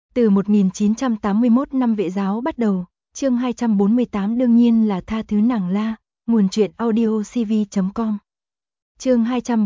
Từ 1981 năm Vệ giáo bắt đầu, chương 248 đương nhiên là tha thứ nàng La, nguồn truyện audio cv.com. Chương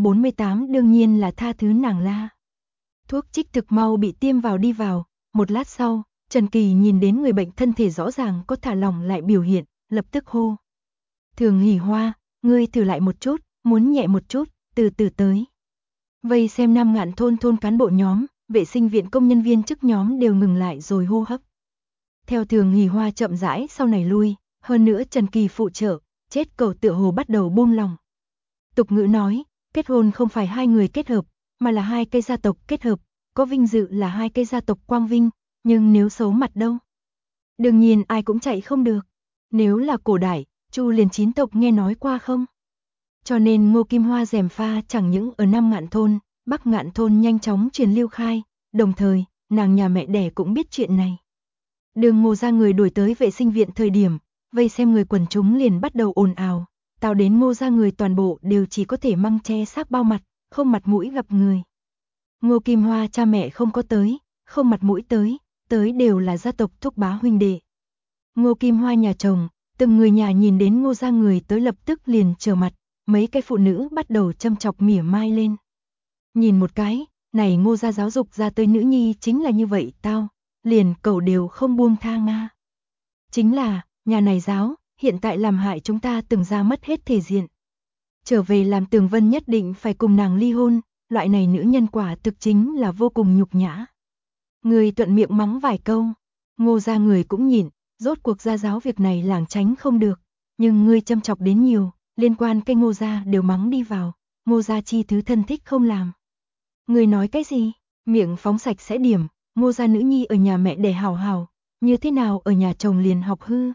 248 đương nhiên là tha thứ nàng La. Thuốc trích thực mau bị tiêm vào đi vào, một lát sau, Trần Kỳ nhìn đến người bệnh thân thể rõ ràng có thả lỏng lại biểu hiện, lập tức hô. Thường Hỉ Hoa, ngươi thử lại một chút, muốn nhẹ một chút, từ từ tới. Vây xem Nam Ngạn thôn cán bộ nhóm, vệ sinh viện công nhân viên chức nhóm đều ngừng lại rồi hô hấp. Theo Thường Hỉ Hoa chậm rãi sau này lui, hơn nữa Trần Kỳ phụ trợ, chết cầu tựa hồ bắt đầu buông lòng. Tục ngữ nói, kết hôn không phải hai người kết hợp, mà là hai cây gia tộc kết hợp, có vinh dự là hai cây gia tộc quang vinh, nhưng nếu xấu mặt đâu? Đương nhiên ai cũng chạy không được. Nếu là cổ đại, Chu liền 9 tộc nghe nói qua không? Cho nên Ngô Kim Hoa gièm pha chẳng những ở Nam Ngạn thôn, Bắc Ngạn thôn nhanh chóng truyền lưu khai, đồng thời, nàng nhà mẹ đẻ cũng biết chuyện này. Đường Ngô gia người đuổi tới vệ sinh viện thời điểm, vây xem người quần chúng liền bắt đầu ồn ào, tạo đến Ngô gia người toàn bộ đều chỉ có thể măng che xác bao mặt, không mặt mũi gặp người. Ngô Kim Hoa cha mẹ không có tới, không mặt mũi tới đều là gia tộc thúc bá huynh đệ. Ngô Kim Hoa nhà chồng, từng người nhà nhìn đến Ngô gia người tới lập tức liền trở mặt, mấy cái phụ nữ bắt đầu châm chọc mỉa mai lên. Nhìn một cái, này Ngô gia giáo dục ra tới nữ nhi chính là như vậy tao, liền cầu đều không buông tha nga. Chính là, nhà này giáo, hiện tại làm hại chúng ta từng ra mất hết thể diện. Trở về làm Tường Vân nhất định phải cùng nàng ly hôn, loại này nữ nhân quả thực chính là vô cùng nhục nhã. Người thuận miệng mắng vài câu, Ngô gia người cũng nhịn, rốt cuộc gia giáo việc này làng tránh không được, nhưng ngươi châm chọc đến nhiều, liên quan cái Ngô gia đều mắng đi vào, Ngô gia chi thứ thân thích không làm. Ngươi nói cái gì? Miệng phóng sạch sẽ điểm, Ngô gia nữ nhi ở nhà mẹ đẻ hào hào, như thế nào ở nhà chồng liền học hư?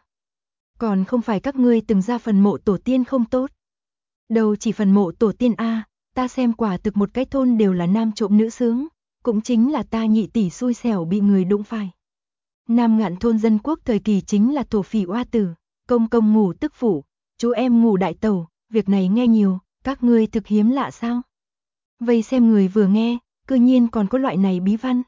Còn không phải các ngươi từng ra phần mộ tổ tiên không tốt. Đâu chỉ phần mộ tổ tiên a, ta xem quả thực một cái thôn đều là nam trộm nữ sướng, cũng chính là ta nhị tỷ xui xẻo bị người đụng phải. Nam Ngạn thôn dân quốc thời kỳ chính là thổ phỉ oa tử, công công ngủ tức phủ, chú em ngủ đại tẩu, việc này nghe nhiều, các ngươi thực hiếm lạ sao? Vây xem người vừa nghe, cư nhiên còn có loại này bí văn.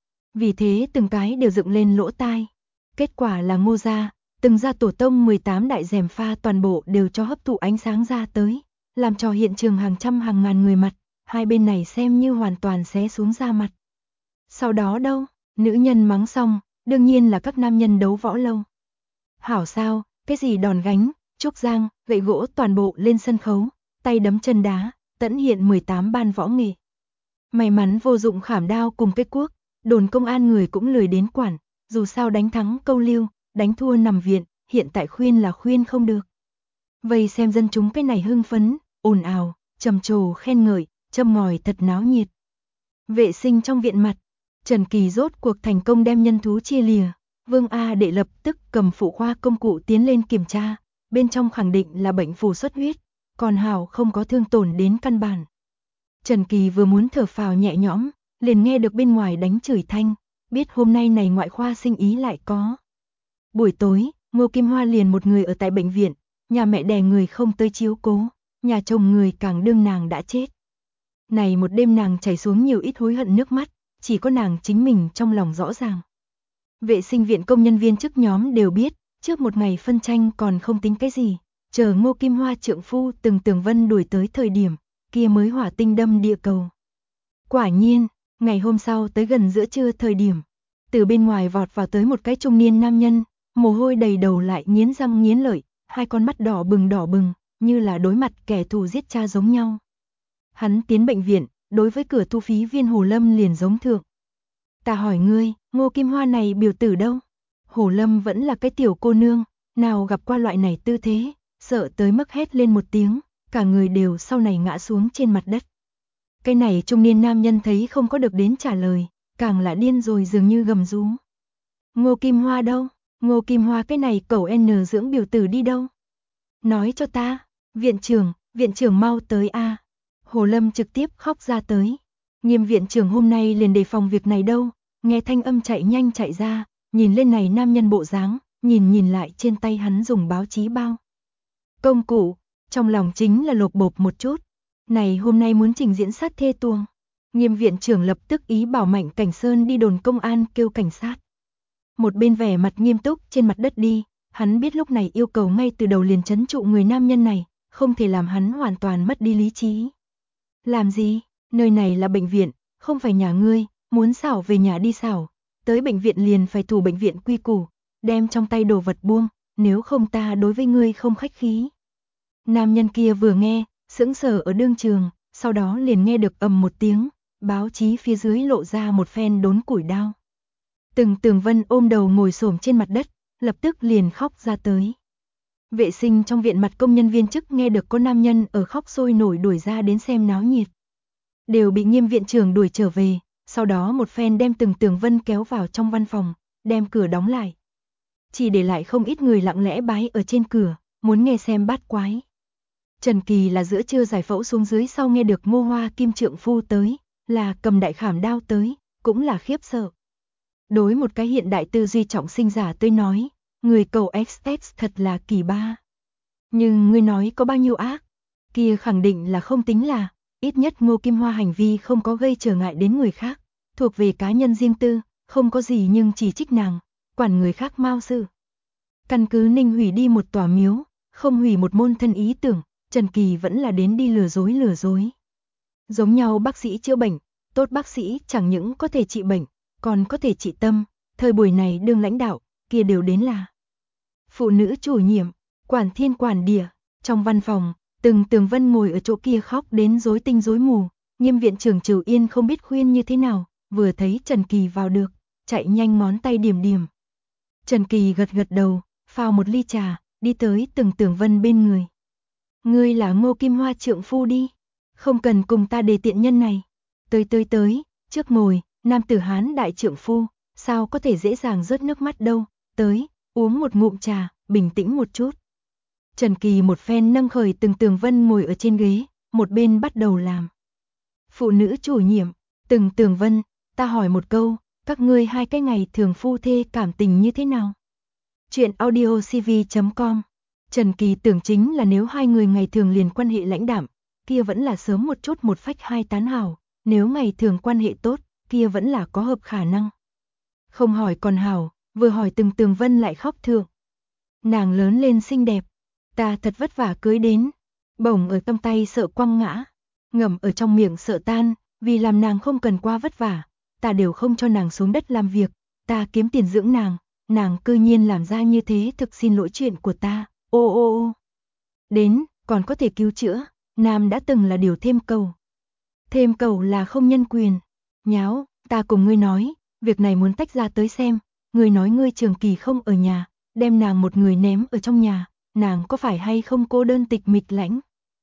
Vì thế từng cái đều dựng lên lỗ tai. Kết quả là Ngô gia, từng gia tổ tông 18 đại gièm pha toàn bộ đều cho hấp thụ ánh sáng ra tới, làm cho hiện trường hàng trăm hàng ngàn người mặt, hai bên này xem như hoàn toàn xé xuống da mặt. Sau đó đâu, nữ nhân mắng xong, đương nhiên là các nam nhân đấu võ lâu. Hảo sao, cái gì đòn gánh, trúc giang, gậy gỗ toàn bộ lên sân khấu, tay đấm chân đá, tẫn hiện 18 ban võ nghệ. May mắn vô dụng khảm đao cùng cái cuốc, đồn công an người cũng lười đến quản, dù sao đánh thắng câu lưu, đánh thua nằm viện, hiện tại khuyên là khuyên không được. Vây xem dân chúng cái này hưng phấn, ồn ào, trầm trồ khen ngợi, châm ngòi thật náo nhiệt. Vệ sinh trong viện mặt, Trần Kỳ rốt cuộc thành công đem nhân thú chia lìa, Vương A Đệ lập tức cầm phụ khoa công cụ tiến lên kiểm tra, bên trong khẳng định là bệnh phù xuất huyết, còn hảo không có thương tổn đến căn bản. Trần Kỳ vừa muốn thở phào nhẹ nhõm, liền nghe được bên ngoài đánh chửi thanh, biết hôm nay này ngoại khoa sinh ý lại có. Buổi tối, Ngô Kim Hoa liền một người ở tại bệnh viện, nhà mẹ đẻ người không tới chiếu cố, nhà chồng người càng đương nàng đã chết. Này một đêm nàng chảy xuống nhiều ít hối hận nước mắt, chỉ có nàng chính mình trong lòng rõ ràng. Vệ sinh viện công nhân viên chức nhóm đều biết, trước một ngày phân tranh còn không tính cái gì, chờ Ngô Kim Hoa trượng phu từng Tường Vân đuổi tới thời điểm, kia mới hỏa tinh đâm địa cầu. Quả nhiên, ngày hôm sau tới gần giữa trưa thời điểm, từ bên ngoài vọt vào tới một cái trung niên nam nhân, mồ hôi đầy đầu lại nghiến răng nghiến lợi, hai con mắt đỏ bừng, như là đối mặt kẻ thù giết cha giống nhau. Hắn tiến bệnh viện, đối với cửa thu phí viên Hồ Lâm liền giống thượng. Ta hỏi ngươi, Ngô Kim Hoa này biểu tử đâu? Hồ Lâm vẫn là cái tiểu cô nương, nào gặp qua loại này tư thế, sợ tới mức hét lên một tiếng, cả người đều sau này ngã xuống trên mặt đất. Cái này trung niên nam nhân thấy không có được đến trả lời, càng là điên rồi dường như gầm rú. Ngô Kim Hoa đâu? Ngô Kim Hoa cái này cẩu N dưỡng biểu tử đi đâu? Nói cho ta, viện trưởng mau tới a. Hồ Lâm trực tiếp khóc ra tới. Nghiêm viện trưởng hôm nay liền đề phòng việc này đâu, nghe thanh âm chạy nhanh chạy ra, nhìn lên này nam nhân bộ dáng, nhìn lại trên tay hắn dùng báo chí bao. Công cụ, trong lòng chính là lột bột một chút. Này hôm nay muốn trình diễn sát thê tuồng. Nghiêm viện trưởng lập tức ý bảo Mạnh Cảnh Sơn đi đồn công an kêu cảnh sát. Một bên vẻ mặt nghiêm túc trên mặt đất đi, hắn biết lúc này yêu cầu ngay từ đầu liền trấn trụ người nam nhân này, không thể làm hắn hoàn toàn mất đi lý trí. Làm gì? Nơi này là bệnh viện, không phải nhà ngươi, muốn xảo về nhà đi xảo, tới bệnh viện liền phải thủ bệnh viện quy củ, đem trong tay đồ vật buông, nếu không ta đối với ngươi không khách khí. Nam nhân kia vừa nghe, sững sờ ở đương trường, sau đó liền nghe được ầm một tiếng, báo chí phía dưới lộ ra một phen đốn củi đao. Từng Tường Vân ôm đầu ngồi xổm trên mặt đất, lập tức liền khóc ra tới. Vệ sinh trong viện mặt công nhân viên chức nghe được có nam nhân ở khóc sôi nổi đuổi ra đến xem náo nhiệt. Đều bị Nghiêm viện trưởng đuổi trở về, sau đó một phen đem Từng Tường Vân kéo vào trong văn phòng, đem cửa đóng lại. Chỉ để lại không ít người lặng lẽ bái ở trên cửa, muốn nghe xem bát quái. Trần Kỳ là giữa trưa giải phẫu xuống dưới sau nghe được Ngô Hoa Kim trượng phu tới, là cầm đại khảm đao tới, cũng là khiếp sợ. Đối một cái hiện đại tư duy trọng sinh giả tôi nói, người cầu XX thật là kỳ ba. Nhưng ngươi nói có bao nhiêu ác, kia khẳng định là không tính là, ít nhất Ngô Kim Hoa hành vi không có gây trở ngại đến người khác, thuộc về cá nhân riêng tư, không có gì nhưng chỉ trích nàng, quản người khác mao sự. Căn cứ Ninh hủy đi một tòa miếu, không hủy một môn thân ý tưởng, Trần Kỳ vẫn là đến đi lừa dối. Giống nhau bác sĩ chữa bệnh, tốt bác sĩ chẳng những có thể trị bệnh, còn có thể trị tâm, thời buổi này đương lãnh đạo, kia đều đến là phụ nữ chủ nhiệm, quản thiên quản địa. Trong văn phòng, Từng Tường Vân ngồi ở chỗ kia khóc đến rối tinh rối mù, Nghiêm viện trưởng Trừ Yên không biết khuyên như thế nào, vừa thấy Trần Kỳ vào được, chạy nhanh ngón tay điểm điểm. Trần Kỳ gật gật đầu, phao một ly trà, đi tới Từng Tường Vân bên người. Ngươi là Ngô Kim Hoa trượng phu đi, không cần cùng ta đề tiện nhân này. Tới, trước ngồi, nam tử Hán đại trượng phu, sao có thể dễ dàng rớt nước mắt đâu, tới, uống một ngụm trà, bình tĩnh một chút. Trần Kỳ một phen nâng khởi Từng Tường Vân ngồi ở trên ghế, một bên bắt đầu làm. Phụ nữ chủ nhiệm, Từng Tường Vân, ta hỏi một câu, các ngươi hai cái ngày thường phu thê cảm tình như thế nào? Chuyện audiocv.com. Trần Kỳ tưởng chính là nếu hai người ngày thường liền quan hệ lãnh đạm, kia vẫn là sớm một chút một phách hai tán hảo, nếu ngày thường quan hệ tốt, kia vẫn là có hợp khả năng. Không hỏi còn hảo, vừa hỏi Từng Tường Vân lại khóc thượng. Nàng lớn lên xinh đẹp, ta thật vất vả cưới đến, bổng ở trong tay sợ quăng ngã, ngậm ở trong miệng sợ tan, vì làm nàng không cần qua vất vả, ta đều không cho nàng xuống đất làm việc, ta kiếm tiền dưỡng nàng cư nhiên làm ra như thế, thực xin lỗi chuyện của ta. Ô. Đến, còn có thể cứu chữa, nam đã từng là điều thêm cầu. Thêm cầu là không nhân quyền. Nháo, ta cùng ngươi nói, việc này muốn tách ra tới xem, ngươi nói ngươi Trường Kỳ không ở nhà, đem nàng một người ném ở trong nhà, nàng có phải hay không cô đơn tịch mịch lãnh?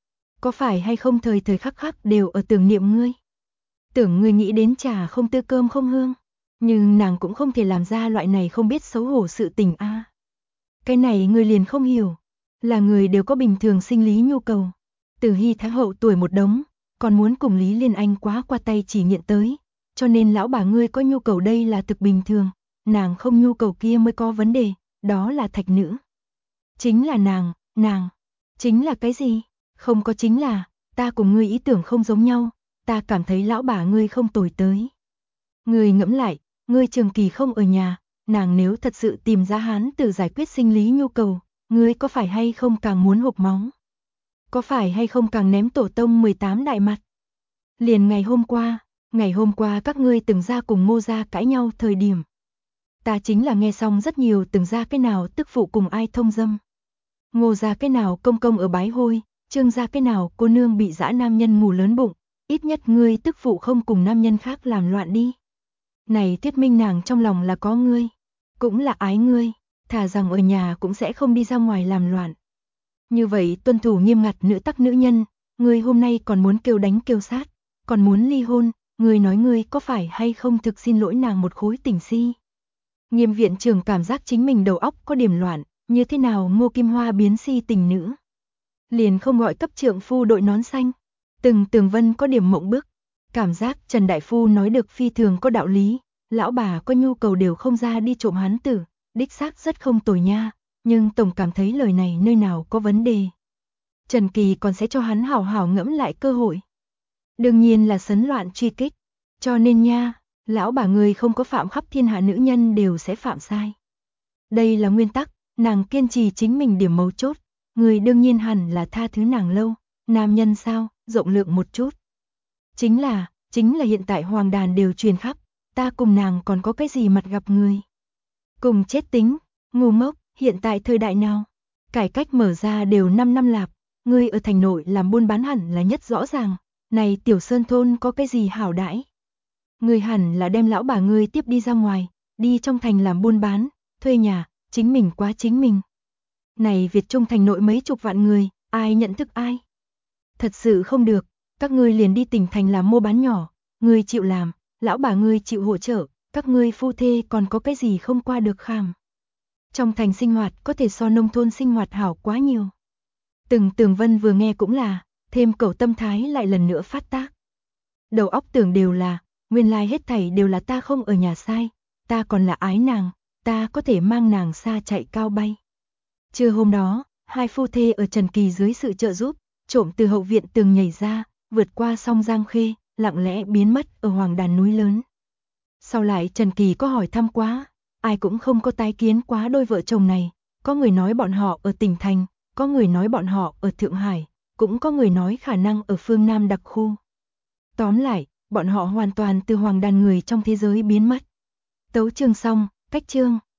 Có phải hay không thời thời khắc khắc đều ở tưởng niệm ngươi? Tưởng ngươi nghĩ đến trà không tư cơm không hương, nhưng nàng cũng không thể làm ra loại này không biết xấu hổ sự tình a. Cái này ngươi liền không hiểu, là người đều có bình thường sinh lý nhu cầu. Từ Hy Thái hậu tuổi một đống, còn muốn cùng Lý Liên Anh quá qua tay chỉ nghiện tới, cho nên lão bà ngươi có nhu cầu đây là thực bình thường, nàng không nhu cầu kia mới có vấn đề, đó là thạch nữ. Chính là nàng, chính là cái gì? Không có chính là, ta cùng ngươi ý tưởng không giống nhau, ta cảm thấy lão bà ngươi không tồi tới. Ngươi ngẫm lại, ngươi Trường Kỳ không ở nhà, nàng nếu thật sự tìm ra hán tử giải quyết sinh lý nhu cầu, ngươi có phải hay không càng muốn hộc máu? Có phải hay không càng ném tổ tông 18 đại mặt? Liền ngày hôm qua các ngươi từng ra cùng Ngô gia cãi nhau thời điểm. Ta chính là nghe xong rất nhiều từng ra cái nào tức phụ cùng ai thông dâm. Ngô gia cái nào công công ở bái hôi, Trương gia cái nào cô nương bị dã nam nhân ngủ lớn bụng, ít nhất ngươi tức phụ không cùng nam nhân khác làm loạn đi. Này thuyết minh nàng trong lòng là có ngươi, cũng là ái ngươi, thà rằng ở nhà cũng sẽ không đi ra ngoài làm loạn. Như vậy tuân thủ nghiêm ngặt nữ tắc nữ nhân, ngươi hôm nay còn muốn kêu đánh kêu sát, còn muốn ly hôn, ngươi nói ngươi có phải hay không thực xin lỗi nàng một khối tình si. Nghiêm viện trưởng cảm giác chính mình đầu óc có điểm loạn, như thế nào Ngô Kim Hoa biến si tình nữ. Liền không gọi cấp trượng phu đội nón xanh. Từng Tường Vân có điểm mộng bức, cảm giác Trần Đại Phu nói được phi thường có đạo lý, lão bà có nhu cầu đều không ra đi trộm hán tử, đích xác rất không tồi nha, nhưng tổng cảm thấy lời này nơi nào có vấn đề. Trần Kỳ còn sẽ cho hắn hảo hảo ngẫm lại cơ hội. Đương nhiên là sấn loạn truy kích, Cho nên nha, lão bà ngươi không có phạm khắp thiên hạ nữ nhân đều sẽ phạm sai. Đây là nguyên tắc, nàng kiên trì chính mình điểm mấu chốt, người đương nhiên hẳn là tha thứ nàng lâu, nam nhân sao, rộng lượng một chút. Chính là hiện tại hoàng đàn đều truyền khắp, ta cùng nàng còn có cái gì mặt gặp người. Cùng chết tính, ngu ngốc, hiện tại thời đại nào, cải cách mở ra đều 5 năm lạp, ngươi ở thành nội làm buôn bán hẳn là nhất rõ ràng, này tiểu sơn thôn có cái gì hảo đãi. Ngươi hẳn là đem lão bà ngươi tiếp đi ra ngoài, đi trong thành làm buôn bán, thuê nhà, chính mình quá chính mình. Này Việt Trung thành nội mấy chục vạn người, ai nhận thức ai. Thật sự không được, các ngươi liền đi tỉnh thành làm mua bán nhỏ, ngươi chịu làm, lão bà ngươi chịu hỗ trợ, các ngươi phu thê còn có cái gì không qua được kham. Trong thành sinh hoạt có thể so nông thôn sinh hoạt hảo quá nhiều. Tường Vân vừa nghe cũng là, thêm cẩu tâm thái lại lần nữa phát tác. Đầu óc tưởng đều là, nguyên lai hết thảy đều là ta không ở nhà sai, ta còn là ái nàng, ta có thể mang nàng xa chạy cao bay. Trưa hôm đó, hai phu thê ở Trần Kỳ dưới sự trợ giúp, trộm từ hậu viện tường nhảy ra, vượt qua sông Giang Khê, lặng lẽ biến mất ở Hoàng Đàn núi lớn. Sau lại Trần Kỳ có hỏi thăm quá, ai cũng không có tái kiến quá đôi vợ chồng này, có người nói bọn họ ở tỉnh thành, có người nói bọn họ ở Thượng Hải, cũng có người nói khả năng ở phương Nam đặc khu. Tóm lại, bọn họ hoàn toàn từ Hoàng Đàn người trong thế giới biến mất. Tấu chương xong, cách chương.